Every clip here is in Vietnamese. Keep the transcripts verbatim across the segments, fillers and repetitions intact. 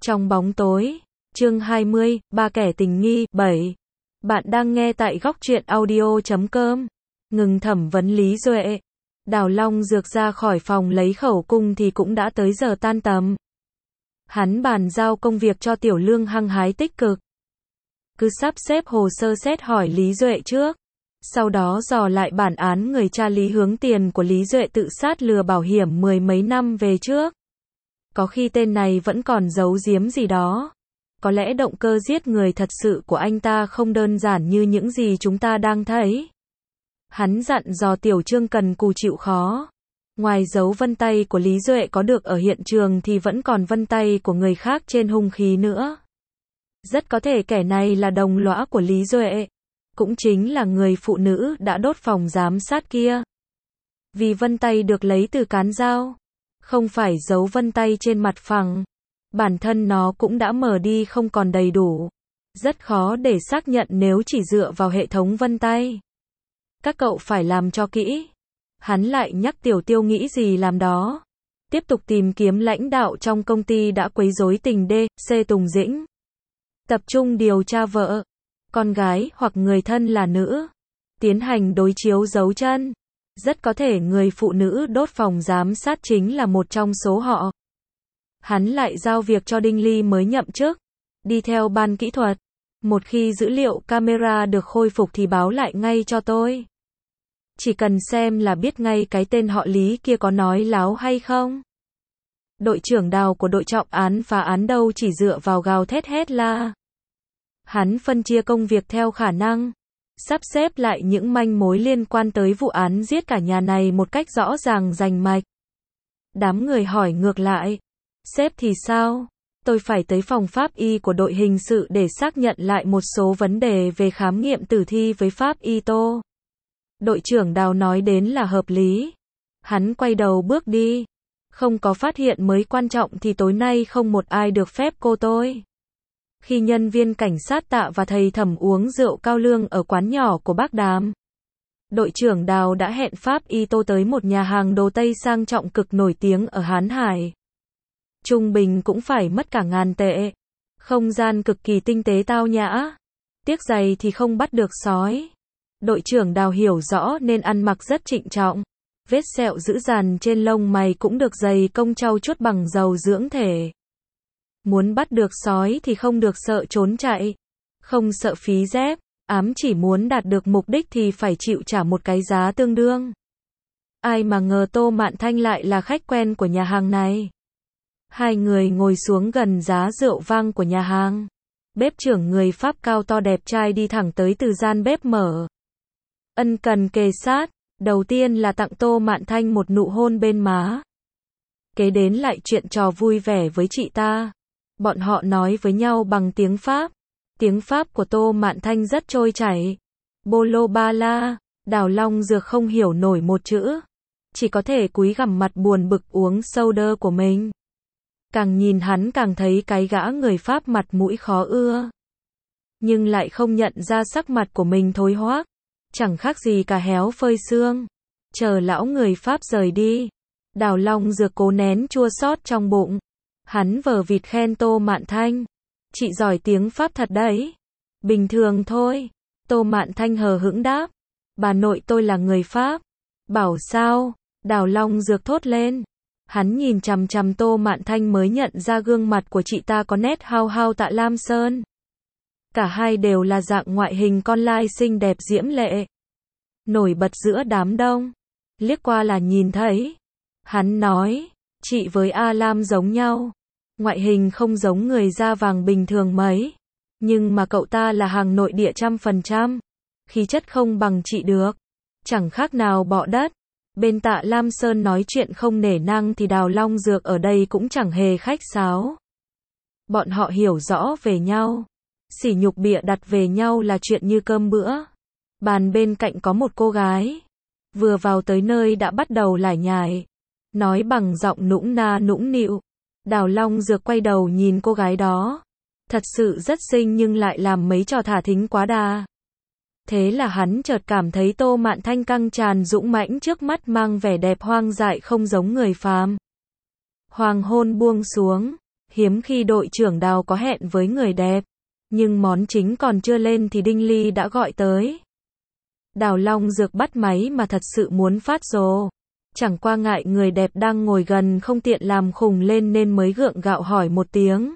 Trong bóng tối, chương hai mươi, ba kẻ tình nghi, bảy. Bạn đang nghe tại góc truyện audio chấm com. Ngừng thẩm vấn Lý Duệ. Đào Long Dược ra khỏi phòng lấy khẩu cung thì cũng đã tới giờ tan tầm. Hắn bàn giao công việc cho Tiểu Lương hăng hái tích cực. Cứ sắp xếp hồ sơ xét hỏi Lý Duệ trước. Sau đó dò lại bản án người cha Lý Hướng Tiền của Lý Duệ tự sát lừa bảo hiểm mười mấy năm về trước. Có khi tên này vẫn còn giấu giếm gì đó. Có lẽ động cơ giết người thật sự của anh ta không đơn giản như những gì chúng ta đang thấy. Hắn dặn dò Tiểu Trương cần cù chịu khó. Ngoài dấu vân tay của Lý Duệ có được ở hiện trường thì vẫn còn vân tay của người khác trên hung khí nữa. Rất có thể kẻ này là đồng lõa của Lý Duệ. Cũng chính là người phụ nữ đã đốt phòng giám sát kia. Vì vân tay được lấy từ cán dao, không phải dấu vân tay trên mặt phẳng. Bản thân nó cũng đã mờ đi không còn đầy đủ. Rất khó để xác nhận nếu chỉ dựa vào hệ thống vân tay. Các cậu phải làm cho kỹ. Hắn lại nhắc Tiểu Tiêu nghĩ gì làm đó. Tiếp tục tìm kiếm lãnh đạo trong công ty đã quấy rối tình D, C Tùng Dĩnh. Tập trung điều tra vợ, con gái hoặc người thân là nữ. Tiến hành đối chiếu dấu chân. Rất có thể người phụ nữ đốt phòng giám sát chính là một trong số họ. Hắn lại giao việc cho Đinh Ly mới nhậm chức. Đi theo ban kỹ thuật. Một khi dữ liệu camera được khôi phục thì báo lại ngay cho tôi. Chỉ cần xem là biết ngay cái tên họ Lý kia có nói láo hay không. Đội trưởng Đào của đội trọng án phá án đâu chỉ dựa vào gào thét hét la. Hắn phân chia công việc theo khả năng. Sắp xếp lại những manh mối liên quan tới vụ án giết cả nhà này một cách rõ ràng rành mạch. Đám người hỏi ngược lại. Sếp thì sao? Tôi phải tới phòng pháp y của đội hình sự để xác nhận lại một số vấn đề về khám nghiệm tử thi với pháp y Tô. Đội trưởng Đào nói đến là hợp lý. Hắn quay đầu bước đi. Không có phát hiện mới quan trọng thì tối nay không một ai được phép cô tôi. Khi nhân viên cảnh sát Tạ và thầy thẩm uống rượu cao lương ở quán nhỏ của bác Đàm, đội trưởng Đào đã hẹn pháp y Tô tới một nhà hàng đồ Tây sang trọng cực nổi tiếng ở Hán Hải. Trung bình cũng phải mất cả ngàn tệ. Không gian cực kỳ tinh tế tao nhã. Tiếc giày thì không bắt được sói. Đội trưởng Đào hiểu rõ nên ăn mặc rất trịnh trọng. Vết sẹo dữ dằn trên lông mày cũng được giày công trau chuốt bằng dầu dưỡng thể. Muốn bắt được sói thì không được sợ trốn chạy. Không sợ phí dép. Ám chỉ muốn đạt được mục đích thì phải chịu trả một cái giá tương đương. Ai mà ngờ Tô Mạn Thanh lại là khách quen của nhà hàng này. Hai người ngồi xuống gần giá rượu vang của nhà hàng. Bếp trưởng người Pháp cao to đẹp trai đi thẳng tới từ gian bếp mở. Ân cần kề sát. Đầu tiên là tặng Tô Mạn Thanh một nụ hôn bên má. Kế đến lại chuyện trò vui vẻ với chị ta. Bọn họ nói với nhau bằng tiếng Pháp. Tiếng Pháp của Tô Mạn Thanh rất trôi chảy. Bolo ba la. Đào Long Dược không hiểu nổi một chữ. Chỉ có thể cúi gằm mặt buồn bực uống soda của mình. Càng nhìn hắn càng thấy cái gã người Pháp mặt mũi khó ưa. Nhưng lại không nhận ra sắc mặt của mình thối hoác. Chẳng khác gì cả héo phơi xương. Chờ lão người Pháp rời đi. Đào Long Dược cố nén chua xót trong bụng. Hắn vờ vịt khen Tô Mạn Thanh. Chị giỏi tiếng Pháp thật đấy. Bình thường thôi. Tô Mạn Thanh hờ hững đáp. Bà nội tôi là người Pháp. Bảo sao? Đào Long Dược thốt lên. Hắn nhìn chằm chằm Tô Mạn Thanh mới nhận ra gương mặt của chị ta có nét hao hao Tạ Lam Sơn. Cả hai đều là dạng ngoại hình con lai xinh đẹp diễm lệ. Nổi bật giữa đám đông. Liếc qua là nhìn thấy. Hắn nói, chị với A Lam giống nhau. Ngoại hình không giống người da vàng bình thường mấy. Nhưng mà cậu ta là hàng nội địa trăm phần trăm. Khí chất không bằng chị được. Chẳng khác nào bọ đất. Bên Tạ Lam Sơn nói chuyện không nể nang thì Đào Long Dược ở đây cũng chẳng hề khách sáo. Bọn họ hiểu rõ về nhau. Sỉ nhục bịa đặt về nhau là chuyện như cơm bữa. Bàn bên cạnh có một cô gái. Vừa vào tới nơi đã bắt đầu lải nhải. Nói bằng giọng nũng na nũng nịu. Đào Long Dược quay đầu nhìn cô gái đó. Thật sự rất xinh nhưng lại làm mấy trò thả thính quá đà. Thế là hắn chợt cảm thấy Tô Mạn Thanh căng tràn dũng mãnh trước mắt mang vẻ đẹp hoang dại không giống người phàm. Hoàng hôn buông xuống. Hiếm khi đội trưởng Đào có hẹn với người đẹp, nhưng món chính còn chưa lên thì Đinh Ly đã gọi tới. Đào Long Dược bắt máy mà thật sự muốn phát rồ. Chẳng qua ngại người đẹp đang ngồi gần không tiện làm khùng lên nên mới gượng gạo hỏi một tiếng.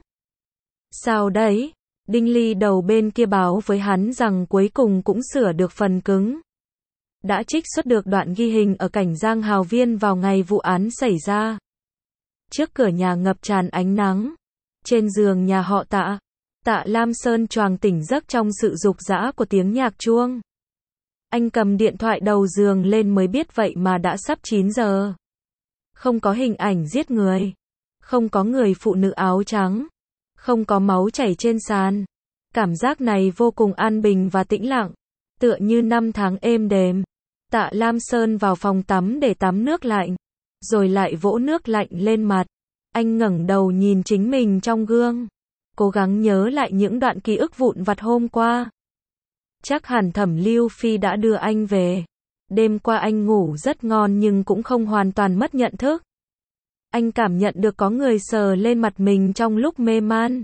Sao đấy? Đinh Ly đầu bên kia báo với hắn rằng cuối cùng cũng sửa được phần cứng. Đã trích xuất được đoạn ghi hình ở cảnh Giang Hào Viên vào ngày vụ án xảy ra. Trước cửa nhà ngập tràn ánh nắng. Trên giường nhà họ Tạ, Tạ Lam Sơn choàng tỉnh giấc trong sự rục rã của tiếng nhạc chuông. Anh cầm điện thoại đầu giường lên mới biết vậy mà đã sắp chín giờ. Không có hình ảnh giết người. Không có người phụ nữ áo trắng. Không có máu chảy trên sàn. Cảm giác này vô cùng an bình và tĩnh lặng. Tựa như năm tháng êm đềm. Tạ Lam Sơn vào phòng tắm để tắm nước lạnh. Rồi lại vỗ nước lạnh lên mặt. Anh ngẩng đầu nhìn chính mình trong gương. Cố gắng nhớ lại những đoạn ký ức vụn vặt hôm qua. Chắc hẳn Thẩm Lưu Phi đã đưa anh về. Đêm qua anh ngủ rất ngon nhưng cũng không hoàn toàn mất nhận thức. Anh cảm nhận được có người sờ lên mặt mình trong lúc mê man.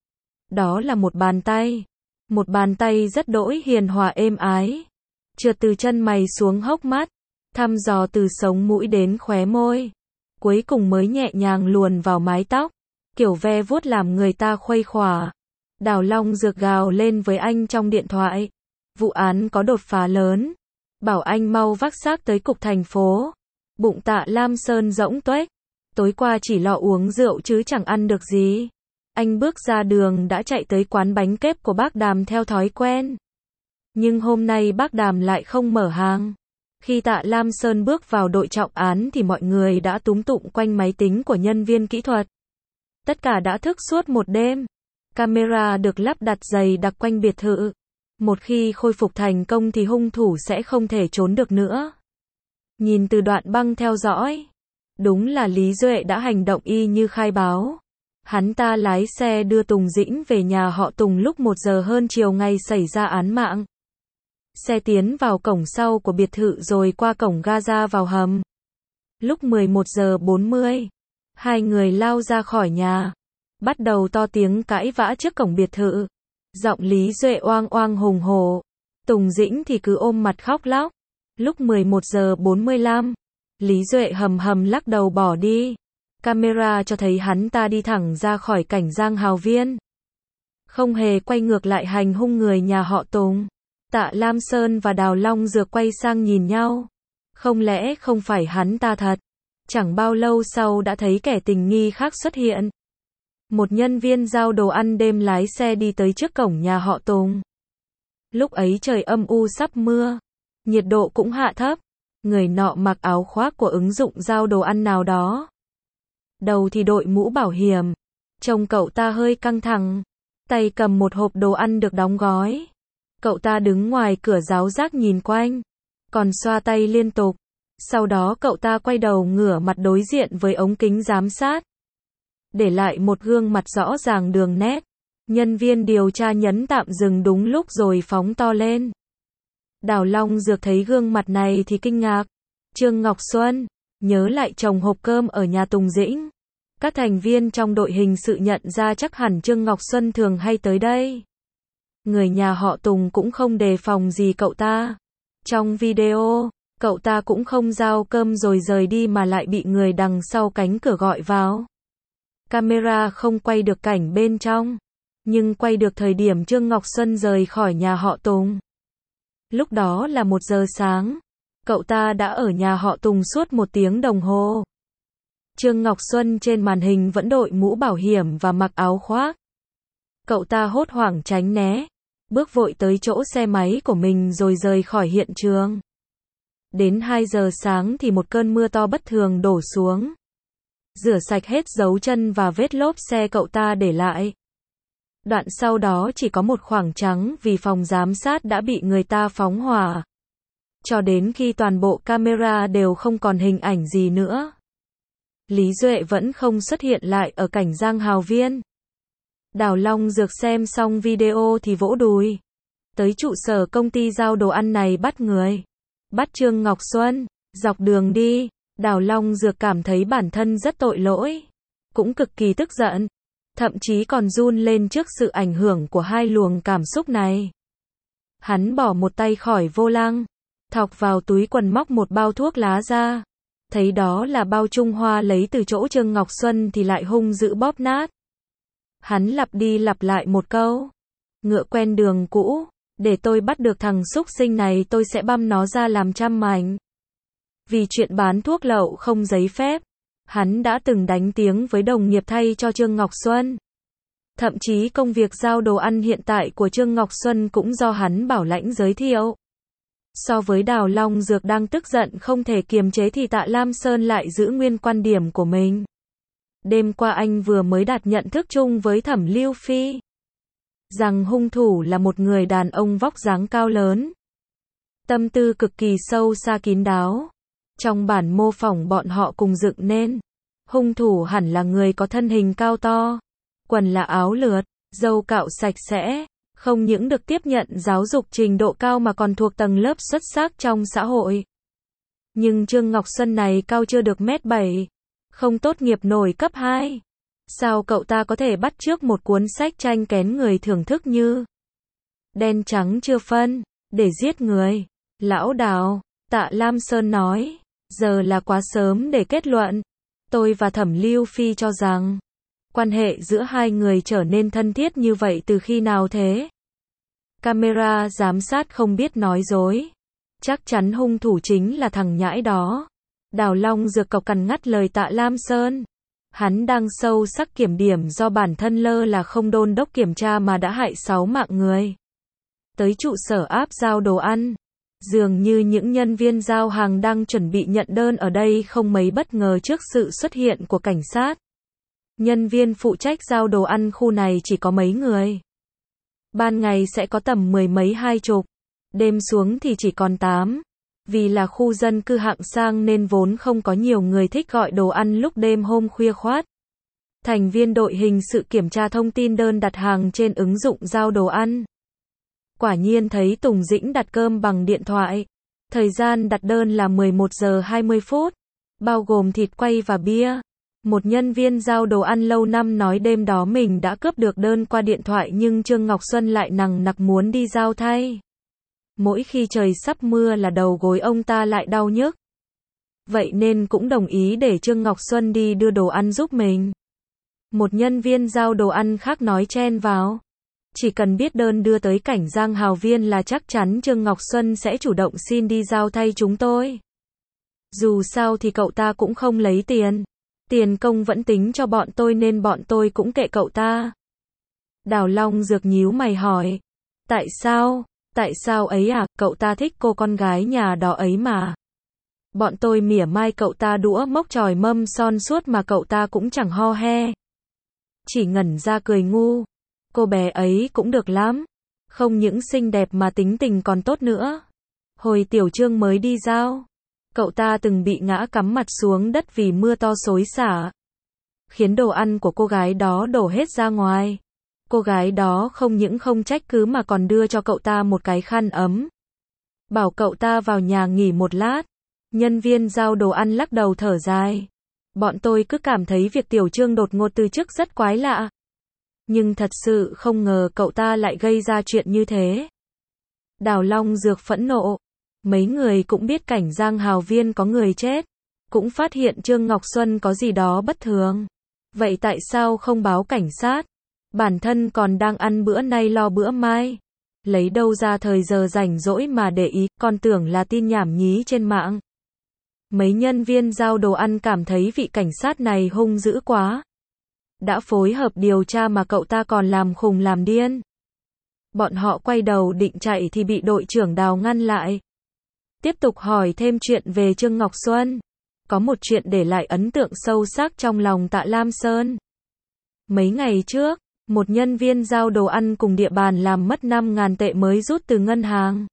Đó là một bàn tay. Một bàn tay rất đỗi hiền hòa êm ái. Trượt từ chân mày xuống hốc mắt. Thăm dò từ sống mũi đến khóe môi. Cuối cùng mới nhẹ nhàng luồn vào mái tóc. Kiểu ve vuốt làm người ta khuây khỏa. Đào Long Dược gào lên với anh trong điện thoại. Vụ án có đột phá lớn. Bảo anh mau vác xác tới cục thành phố. Bụng Tạ Lam Sơn rỗng tuếch. Tối qua chỉ lo uống rượu chứ chẳng ăn được gì. Anh bước ra đường đã chạy tới quán bánh kép của bác Đàm theo thói quen. Nhưng hôm nay bác Đàm lại không mở hàng. Khi Tạ Lam Sơn bước vào đội trọng án thì mọi người đã túm tụm quanh máy tính của nhân viên kỹ thuật. Tất cả đã thức suốt một đêm. Camera được lắp đặt dày đặc quanh biệt thự. Một khi khôi phục thành công thì hung thủ sẽ không thể trốn được nữa. Nhìn từ đoạn băng theo dõi. Đúng là Lý Duệ đã hành động y như khai báo. Hắn ta lái xe đưa Tùng Dĩnh về nhà họ Tùng lúc một giờ hơn chiều ngày xảy ra án mạng. Xe tiến vào cổng sau của biệt thự rồi qua cổng Gaza vào hầm. Lúc mười một giờ bốn mươi, hai người lao ra khỏi nhà. Bắt đầu to tiếng cãi vã trước cổng biệt thự. Giọng Lý Duệ oang oang hùng hổ. Tùng Dĩnh thì cứ ôm mặt khóc lóc. Lúc mười một giờ bốn mươi lăm, Lý Duệ hầm hầm lắc đầu bỏ đi. Camera cho thấy hắn ta đi thẳng ra khỏi cảnh Giang Hào Viên. Không hề quay ngược lại hành hung người nhà họ Tùng. Tạ Lam Sơn và Đào Long Dược quay sang nhìn nhau. Không lẽ không phải hắn ta thật? Chẳng bao lâu sau đã thấy kẻ tình nghi khác xuất hiện. Một nhân viên giao đồ ăn đêm lái xe đi tới trước cổng nhà họ Tùng. Lúc ấy trời âm u sắp mưa. Nhiệt độ cũng hạ thấp. Người nọ mặc áo khoác của ứng dụng giao đồ ăn nào đó. Đầu thì đội mũ bảo hiểm. Trông cậu ta hơi căng thẳng. Tay cầm một hộp đồ ăn được đóng gói. Cậu ta đứng ngoài cửa giáo giác nhìn quanh. Còn xoa tay liên tục. Sau đó cậu ta quay đầu ngửa mặt đối diện với ống kính giám sát. Để lại một gương mặt rõ ràng đường nét. Nhân viên điều tra nhấn tạm dừng đúng lúc rồi phóng to lên. Đào Long Dược thấy gương mặt này thì kinh ngạc. Trương Ngọc Xuân, nhớ lại chồng hộp cơm ở nhà Tùng Dĩnh. Các thành viên trong đội hình sự nhận ra chắc hẳn Trương Ngọc Xuân thường hay tới đây. Người nhà họ Tùng cũng không đề phòng gì cậu ta. Trong video, cậu ta cũng không giao cơm rồi rời đi mà lại bị người đằng sau cánh cửa gọi vào. Camera không quay được cảnh bên trong, nhưng quay được thời điểm Trương Ngọc Xuân rời khỏi nhà họ Tùng. Lúc đó là một giờ sáng. Cậu ta đã ở nhà họ Tùng suốt một tiếng đồng hồ. Trương Ngọc Xuân trên màn hình vẫn đội mũ bảo hiểm và mặc áo khoác. Cậu ta hốt hoảng tránh né, bước vội tới chỗ xe máy của mình rồi rời khỏi hiện trường. Đến hai giờ sáng thì một cơn mưa to bất thường đổ xuống. Rửa sạch hết dấu chân và vết lốp xe cậu ta để lại. Đoạn sau đó chỉ có một khoảng trắng vì phòng giám sát đã bị người ta phóng hỏa. Cho đến khi toàn bộ camera đều không còn hình ảnh gì nữa. Lý Duệ vẫn không xuất hiện lại ở cảnh Giang Hào Viên. Đào Long Dược xem xong video thì vỗ đùi. Tới trụ sở công ty giao đồ ăn này bắt người. Bắt Trương Ngọc Xuân. Dọc đường đi, Đào Long Dược cảm thấy bản thân rất tội lỗi. Cũng cực kỳ tức giận. thậm chí còn run lên trước sự ảnh hưởng của hai luồng cảm xúc này. Hắn bỏ một tay khỏi vô lăng, thọc vào túi quần móc một bao thuốc lá ra. Thấy đó là bao Trung Hoa lấy từ chỗ Trương Ngọc Xuân thì lại hung dữ bóp nát. Hắn lặp đi lặp lại một câu. Ngựa quen đường cũ, để tôi bắt được thằng xúc sinh này tôi sẽ băm nó ra làm trăm mảnh. Vì chuyện bán thuốc lậu không giấy phép, hắn đã từng đánh tiếng với đồng nghiệp thay cho Trương Ngọc Xuân. Thậm chí công việc giao đồ ăn hiện tại của Trương Ngọc Xuân cũng do hắn bảo lãnh giới thiệu. So với Đào Long Dược đang tức giận không thể kiềm chế thì Tạ Lam Sơn lại giữ nguyên quan điểm của mình. Đêm qua anh vừa mới đạt nhận thức chung với Thẩm Lưu Phi rằng hung thủ là một người đàn ông vóc dáng cao lớn, tâm tư cực kỳ sâu xa kín đáo. Trong bản mô phỏng bọn họ cùng dựng nên, hung thủ hẳn là người có thân hình cao to, quần là áo lượt, râu cạo sạch sẽ, không những được tiếp nhận giáo dục trình độ cao mà còn thuộc tầng lớp xuất sắc trong xã hội. Nhưng Trương Ngọc Xuân này cao chưa được mét bảy, không tốt nghiệp nổi cấp hai. Sao cậu ta có thể bắt chước một cuốn sách tranh kén người thưởng thức như đen trắng chưa phân, để giết người? Lão Đào, Tạ Lam Sơn nói, giờ là quá sớm để kết luận. Tôi và Thẩm Lưu Phi cho rằng, quan hệ giữa hai người trở nên thân thiết như vậy từ khi nào thế? Camera giám sát không biết nói dối. Chắc chắn hung thủ chính là thằng nhãi đó. Đào Long Dược cộc cằn ngắt lời Tạ Lam Sơn. Hắn đang sâu sắc kiểm điểm do bản thân lơ là không đôn đốc kiểm tra mà đã hại sáu mạng người. Tới trụ sở áp giao đồ ăn, dường như những nhân viên giao hàng đang chuẩn bị nhận đơn ở đây không mấy bất ngờ trước sự xuất hiện của cảnh sát. Nhân viên phụ trách giao đồ ăn khu này chỉ có mấy người. Ban ngày sẽ có tầm mười mấy hai chục, đêm xuống thì chỉ còn tám. Vì là khu dân cư hạng sang nên vốn không có nhiều người thích gọi đồ ăn lúc đêm hôm khuya khoát. Thành viên đội hình sự kiểm tra thông tin đơn đặt hàng trên ứng dụng giao đồ ăn. Quả nhiên thấy Tùng Dĩnh đặt cơm bằng điện thoại. Thời gian đặt đơn là mười một giờ hai mươi phút, bao gồm thịt quay và bia. Một nhân viên giao đồ ăn lâu năm nói đêm đó mình đã cướp được đơn qua điện thoại nhưng Trương Ngọc Xuân lại nằng nặc muốn đi giao thay. Mỗi khi trời sắp mưa là đầu gối ông ta lại đau nhức. Vậy nên cũng đồng ý để Trương Ngọc Xuân đi đưa đồ ăn giúp mình. Một nhân viên giao đồ ăn khác nói chen vào. Chỉ cần biết đơn đưa tới cảnh Giang Hào Viên là chắc chắn Trương Ngọc Xuân sẽ chủ động xin đi giao thay chúng tôi. Dù sao thì cậu ta cũng không lấy tiền. Tiền công vẫn tính cho bọn tôi nên bọn tôi cũng kệ cậu ta. Đào Long Dược nhíu mày hỏi. Tại sao? Tại sao ấy à? Cậu ta thích cô con gái nhà đó ấy mà. Bọn tôi mỉa mai cậu ta đũa mốc chòi mâm son suốt mà cậu ta cũng chẳng ho he. Chỉ ngẩn ra cười ngu. Cô bé ấy cũng được lắm. Không những xinh đẹp mà tính tình còn tốt nữa. Hồi Tiểu Trương mới đi giao, cậu ta từng bị ngã cắm mặt xuống đất vì mưa to xối xả, khiến đồ ăn của cô gái đó đổ hết ra ngoài. Cô gái đó không những không trách cứ mà còn đưa cho cậu ta một cái khăn ấm, bảo cậu ta vào nhà nghỉ một lát. Nhân viên giao đồ ăn lắc đầu thở dài. Bọn tôi cứ cảm thấy việc Tiểu Trương đột ngột từ chức rất quái lạ. Nhưng thật sự không ngờ cậu ta lại gây ra chuyện như thế. Đào Long Dược phẫn nộ. Mấy người cũng biết cảnh Giang Hào Viên có người chết, cũng phát hiện Trương Ngọc Xuân có gì đó bất thường. Vậy tại sao không báo cảnh sát? Bản thân còn đang ăn bữa nay lo bữa mai. Lấy đâu ra thời giờ rảnh rỗi mà để ý, còn tưởng là tin nhảm nhí trên mạng. Mấy nhân viên giao đồ ăn cảm thấy vị cảnh sát này hung dữ quá. Đã phối hợp điều tra mà cậu ta còn làm khùng làm điên. Bọn họ quay đầu định chạy thì bị đội trưởng Đào ngăn lại. Tiếp tục hỏi thêm chuyện về Trương Ngọc Xuân. Có một chuyện để lại ấn tượng sâu sắc trong lòng Tạ Lam Sơn. Mấy ngày trước, một nhân viên giao đồ ăn cùng địa bàn làm mất năm ngàn tệ mới rút từ ngân hàng.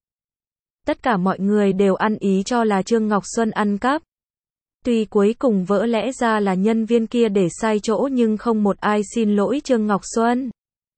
Tất cả mọi người đều ăn ý cho là Trương Ngọc Xuân ăn cắp. Tuy cuối cùng vỡ lẽ ra là nhân viên kia để sai chỗ nhưng không một ai xin lỗi Trương Ngọc Xuân.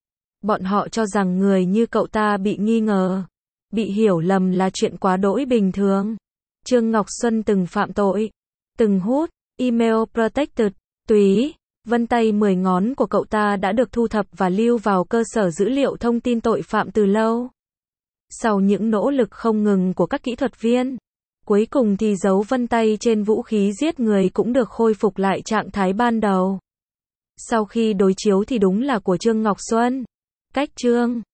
Bọn họ cho rằng người như cậu ta bị nghi ngờ, bị hiểu lầm là chuyện quá đỗi bình thường. Trương Ngọc Xuân từng phạm tội, từng hút email protected, túy, Vân tay mười ngón của cậu ta đã được thu thập và lưu vào cơ sở dữ liệu thông tin tội phạm từ lâu. Sau những nỗ lực không ngừng của các kỹ thuật viên, cuối cùng thì dấu vân tay trên vũ khí giết người cũng được khôi phục lại trạng thái ban đầu. Sau khi đối chiếu thì đúng là của Trương Ngọc Xuân. Cách Trương